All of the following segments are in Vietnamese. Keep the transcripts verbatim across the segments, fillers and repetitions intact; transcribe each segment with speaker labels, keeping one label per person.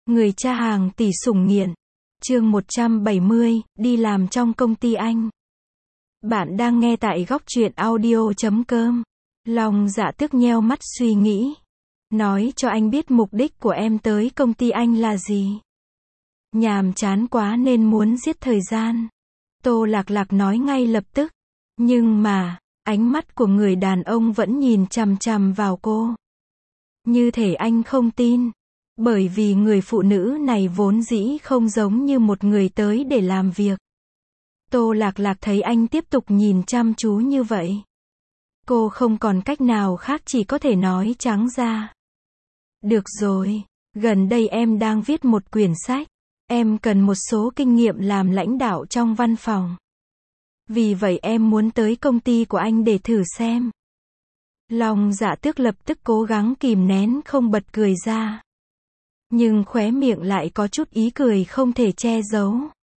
Speaker 1: Người cha hàng tỷ sủng nghiện. Chương một trăm bảy mươi, đi làm trong công ty anh. Bạn đang nghe tại góc truyện audio chấm com. Long Dạ Tước nheo mắt suy nghĩ. Nói cho anh biết mục đích của em tới công ty anh là gì. Nhàm chán quá nên muốn giết thời gian. Tô Lạc Lạc nói ngay lập tức. Nhưng mà, ánh mắt của người đàn ông vẫn nhìn chằm chằm vào cô. Như thể anh không tin. Bởi vì người phụ nữ này vốn dĩ không giống như một người tới để làm việc. Tô Lạc Lạc thấy anh tiếp tục nhìn chăm chú như vậy. Cô không còn cách nào khác, chỉ có thể nói trắng ra. Được rồi, gần đây em đang viết một quyển sách. Em cần một số kinh nghiệm làm lãnh đạo trong văn phòng. Vì vậy em muốn tới công ty của anh để thử xem. Long Dạ Tước lập tức cố gắng kìm nén không bật cười ra. Nhưng khóe miệng lại có chút ý cười không thể che giấu.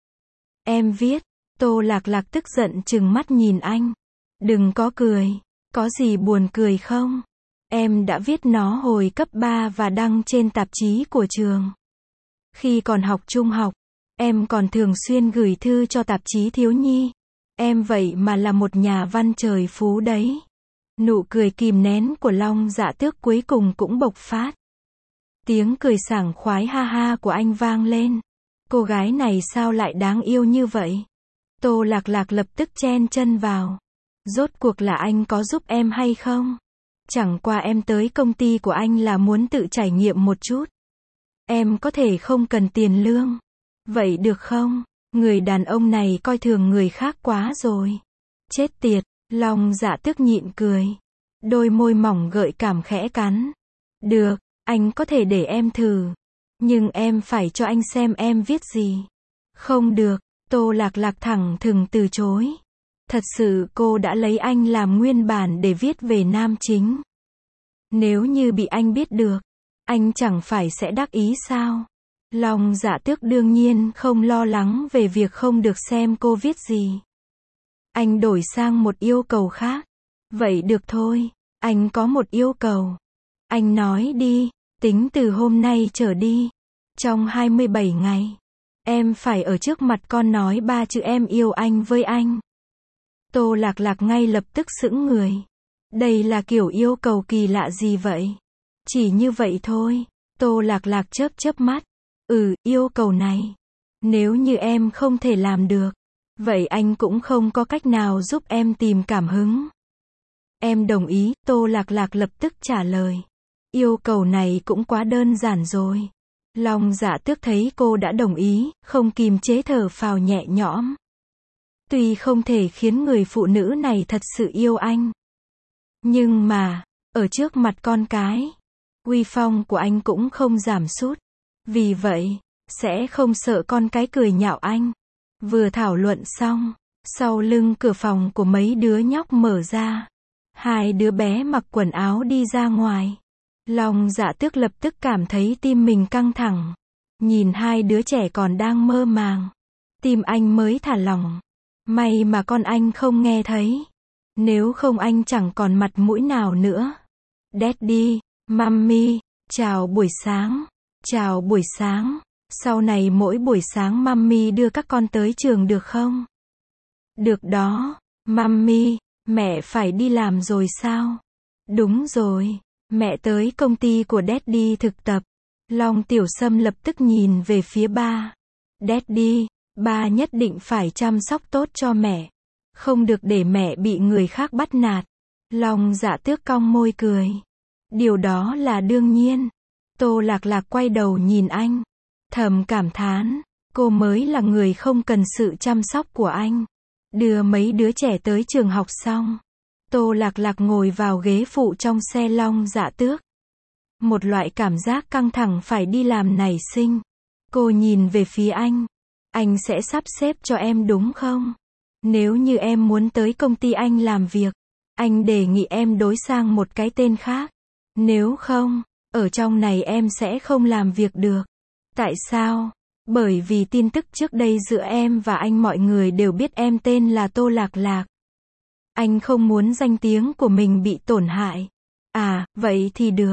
Speaker 1: Em viết. Tô Lạc Lạc tức giận trừng mắt nhìn anh. Đừng có cười. Có gì buồn cười không? Em đã viết nó hồi cấp ba và đăng trên tạp chí của trường. Khi còn học trung học, em còn thường xuyên gửi thư cho tạp chí thiếu nhi. Em vậy mà là một nhà văn trời phú đấy. Nụ cười kìm nén của Long Dạ Tước cuối cùng cũng bộc phát. Tiếng cười sảng khoái ha ha của anh vang lên. Cô gái này sao lại đáng yêu như vậy? Tô Lạc Lạc lập tức chen chân vào. Rốt cuộc là anh có giúp em hay không? Chẳng qua em tới công ty của anh là muốn tự trải nghiệm một chút. Em có thể không cần tiền lương. Vậy được không? Người đàn ông này coi thường người khác quá rồi. Chết tiệt, Long Dạ Tước nhịn cười. Đôi môi mỏng gợi cảm khẽ cắn. Được, anh có thể để em thử. Nhưng em phải cho anh xem em viết gì. Không được, Tô Lạc Lạc thẳng thừng từ chối. Thật sự cô đã lấy anh làm nguyên bản để viết về nam chính. Nếu như bị anh biết được, anh chẳng phải sẽ đắc ý sao? Long Dạ Tước đương nhiên không lo lắng về việc không được xem cô viết gì. Anh đổi sang một yêu cầu khác. Vậy được thôi, anh có một yêu cầu. Anh nói đi, tính từ hôm nay trở đi. Trong hai mươi bảy ngày, em phải ở trước mặt con nói ba chữ em yêu anh với anh. Tô Lạc Lạc ngay lập tức sững người. Đây là kiểu yêu cầu kỳ lạ gì vậy? Chỉ như vậy thôi. Tô Lạc Lạc chớp chớp mắt. Ừ, yêu cầu này. Nếu như em không thể làm được, vậy anh cũng không có cách nào giúp em tìm cảm hứng. Em đồng ý, Tô Lạc Lạc lập tức trả lời. Yêu cầu này cũng quá đơn giản rồi. Long Dạ Tước thấy cô đã đồng ý, không kìm chế thở phào nhẹ nhõm. Tuy không thể khiến người phụ nữ này thật sự yêu anh. Nhưng mà, ở trước mặt con cái, uy phong của anh cũng không giảm sút. Vì vậy, sẽ không sợ con cái cười nhạo anh. Vừa thảo luận xong, sau lưng cửa phòng của mấy đứa nhóc mở ra. Hai đứa bé mặc quần áo đi ra ngoài. Long Dạ Tước lập tức cảm thấy tim mình căng thẳng. Nhìn hai đứa trẻ còn đang mơ màng. Tim anh mới thả lỏng. May mà con anh không nghe thấy. Nếu không anh chẳng còn mặt mũi nào nữa. Daddy, Mommy, chào buổi sáng. Chào buổi sáng. Sau này mỗi buổi sáng Mommy đưa các con tới trường được không? Được đó, Mommy. Mẹ phải đi làm rồi sao? Đúng rồi. Mẹ tới công ty của Daddy thực tập. Long Tiểu Sâm lập tức nhìn về phía ba. Daddy, ba nhất định phải chăm sóc tốt cho mẹ. Không được để mẹ bị người khác bắt nạt. Long Dạ Tước cong môi cười. Điều đó là đương nhiên. Tô Lạc Lạc quay đầu nhìn anh. Thầm cảm thán. Cô mới là người không cần sự chăm sóc của anh. Đưa mấy đứa trẻ tới trường học xong. Tô Lạc Lạc ngồi vào ghế phụ trong xe Long Dạ Tước. Một loại cảm giác căng thẳng phải đi làm nảy sinh. Cô nhìn về phía anh. Anh sẽ sắp xếp cho em đúng không? Nếu như em muốn tới công ty anh làm việc, anh đề nghị em đổi sang một cái tên khác. Nếu không, ở trong này em sẽ không làm việc được. Tại sao? Bởi vì tin tức trước đây giữa em và anh mọi người đều biết em tên là Tô Lạc Lạc. Anh không muốn danh tiếng của mình bị tổn hại. À, vậy thì được.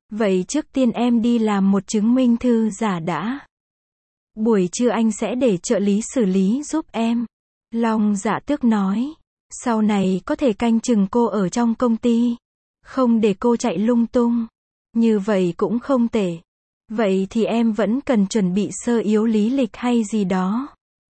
Speaker 1: Vậy trước tiên em đi làm một chứng minh thư giả đã. Buổi trưa anh sẽ để trợ lý xử lý giúp em. Long Dạ Tước nói. Sau này có thể canh chừng cô ở trong công ty. Không để cô chạy lung tung. Như vậy cũng không tệ. Vậy thì em vẫn cần chuẩn bị sơ yếu lý lịch hay gì đó.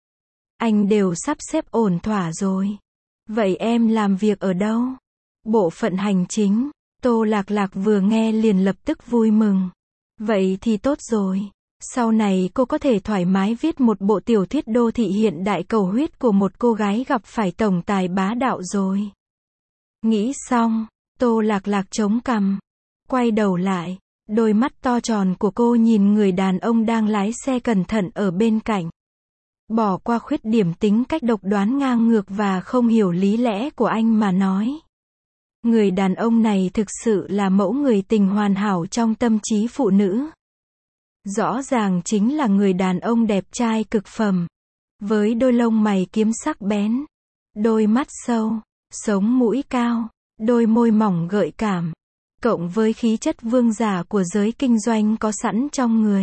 Speaker 1: Anh đều sắp xếp ổn thỏa rồi. Vậy em làm việc ở đâu? Bộ phận hành chính. Tô Lạc Lạc vừa nghe liền lập tức vui mừng. Vậy thì tốt rồi. Sau này cô có thể thoải mái viết một bộ tiểu thuyết đô thị hiện đại cầu huyết của một cô gái gặp phải tổng tài bá đạo rồi. Nghĩ xong, Tô Lạc Lạc chống cằm. Quay đầu lại, đôi mắt to tròn của cô nhìn người đàn ông đang lái xe cẩn thận ở bên cạnh. Bỏ qua khuyết điểm tính cách độc đoán ngang ngược và không hiểu lý lẽ của anh mà nói. Người đàn ông này thực sự là mẫu người tình hoàn hảo trong tâm trí phụ nữ. Rõ ràng chính là người đàn ông đẹp trai cực phẩm. Với đôi lông mày kiếm sắc bén, đôi mắt sâu, sống mũi cao, đôi môi mỏng gợi cảm, cộng với khí chất vương giả của giới kinh doanh có sẵn trong người.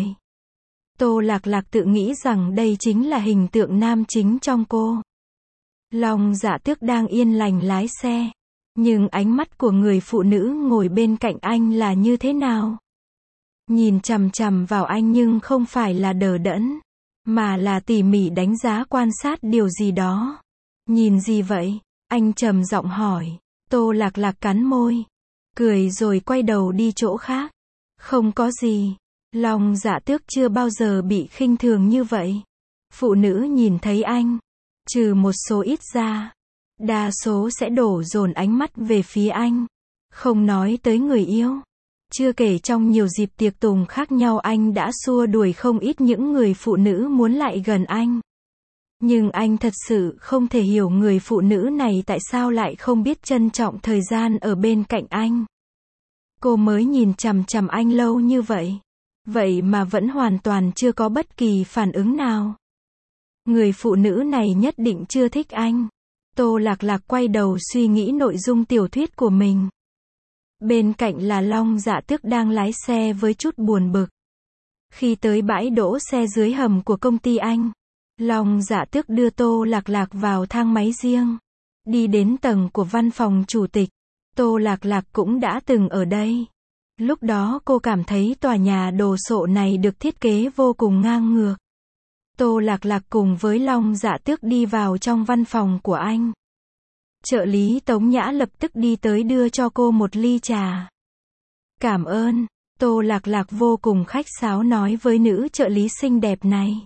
Speaker 1: Tô Lạc Lạc tự nghĩ rằng đây chính là hình tượng nam chính trong cô. Long Dạ Tước đang yên lành lái xe. Nhưng ánh mắt của người phụ nữ ngồi bên cạnh anh là như thế nào? Nhìn chằm chằm vào anh nhưng không phải là đờ đẫn, mà là tỉ mỉ đánh giá quan sát điều gì đó. Nhìn gì vậy? Anh trầm giọng hỏi. Tô Lạc Lạc cắn môi, cười rồi quay đầu đi chỗ khác. Không có gì. Long Dạ Tước chưa bao giờ bị khinh thường như vậy. Phụ nữ nhìn thấy anh, trừ một số ít ra, đa số sẽ đổ dồn ánh mắt về phía anh. Không nói tới người yêu. Chưa kể trong nhiều dịp tiệc tùng khác nhau anh đã xua đuổi không ít những người phụ nữ muốn lại gần anh. Nhưng anh thật sự không thể hiểu người phụ nữ này tại sao lại không biết trân trọng thời gian ở bên cạnh anh. Cô mới nhìn chằm chằm anh lâu như vậy. Vậy mà vẫn hoàn toàn chưa có bất kỳ phản ứng nào. Người phụ nữ này nhất định chưa thích anh. Tô Lạc Lạc quay đầu suy nghĩ nội dung tiểu thuyết của mình. Bên cạnh là Long Dạ Tước đang lái xe với chút buồn bực. Khi tới bãi đỗ xe dưới hầm của công ty anh, Long Dạ Tước đưa Tô Lạc Lạc vào thang máy riêng. Đi đến tầng của văn phòng chủ tịch. Tô Lạc Lạc cũng đã từng ở đây. Lúc đó cô cảm thấy tòa nhà đồ sộ này được thiết kế vô cùng ngang ngược. Tô Lạc Lạc cùng với Long Dạ Tước đi vào trong văn phòng của anh. Trợ lý Tống Nhã lập tức đi tới đưa cho cô một ly trà. Cảm ơn, Tô Lạc Lạc vô cùng khách sáo nói với nữ trợ lý xinh đẹp này.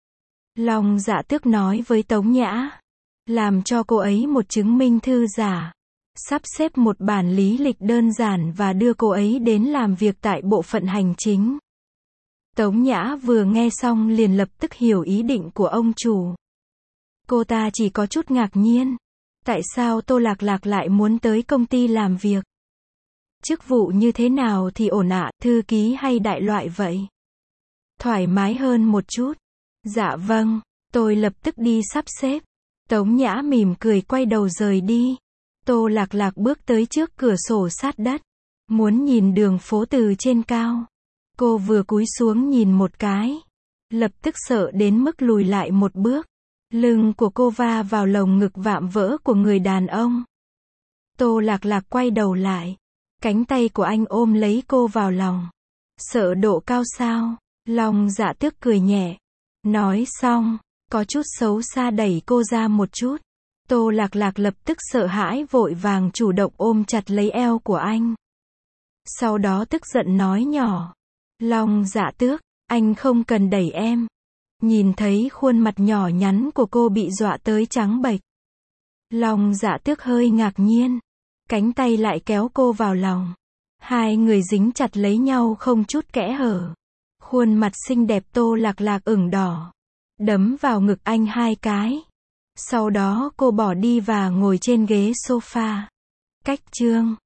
Speaker 1: Long Dạ Tước nói với Tống Nhã, làm cho cô ấy một chứng minh thư giả, sắp xếp một bản lý lịch đơn giản và đưa cô ấy đến làm việc tại bộ phận hành chính. Tống Nhã vừa nghe xong liền lập tức hiểu ý định của ông chủ. Cô ta chỉ có chút ngạc nhiên. Tại sao Tô Lạc Lạc lại muốn tới công ty làm việc? Chức vụ như thế nào thì ổn ạ, thư ký hay đại loại vậy? Thoải mái hơn một chút. Dạ vâng, tôi lập tức đi sắp xếp. Tống Nhã mỉm cười quay đầu rời đi. Tô Lạc Lạc bước tới trước cửa sổ sát đất. Muốn nhìn đường phố từ trên cao. Cô vừa cúi xuống nhìn một cái. Lập tức sợ đến mức lùi lại một bước. Lưng của cô va vào lồng ngực vạm vỡ của người đàn ông. Tô Lạc Lạc quay đầu lại. Cánh tay của anh ôm lấy cô vào lòng. Sợ độ cao sao? Long Dạ Tước cười nhẹ. Nói xong, có chút xấu xa đẩy cô ra một chút. Tô Lạc Lạc lập tức sợ hãi vội vàng chủ động ôm chặt lấy eo của anh. Sau đó tức giận nói nhỏ. Long Dạ Tước, anh không cần đẩy em. Nhìn thấy khuôn mặt nhỏ nhắn của cô bị dọa tới trắng bệch. Long Dạ Tước hơi ngạc nhiên. Cánh tay lại kéo cô vào lòng. Hai người dính chặt lấy nhau không chút kẽ hở. Khuôn mặt xinh đẹp Tô Lạc Lạc ửng đỏ. Đấm vào ngực anh hai cái. Sau đó cô bỏ đi và ngồi trên ghế sofa. Cách chương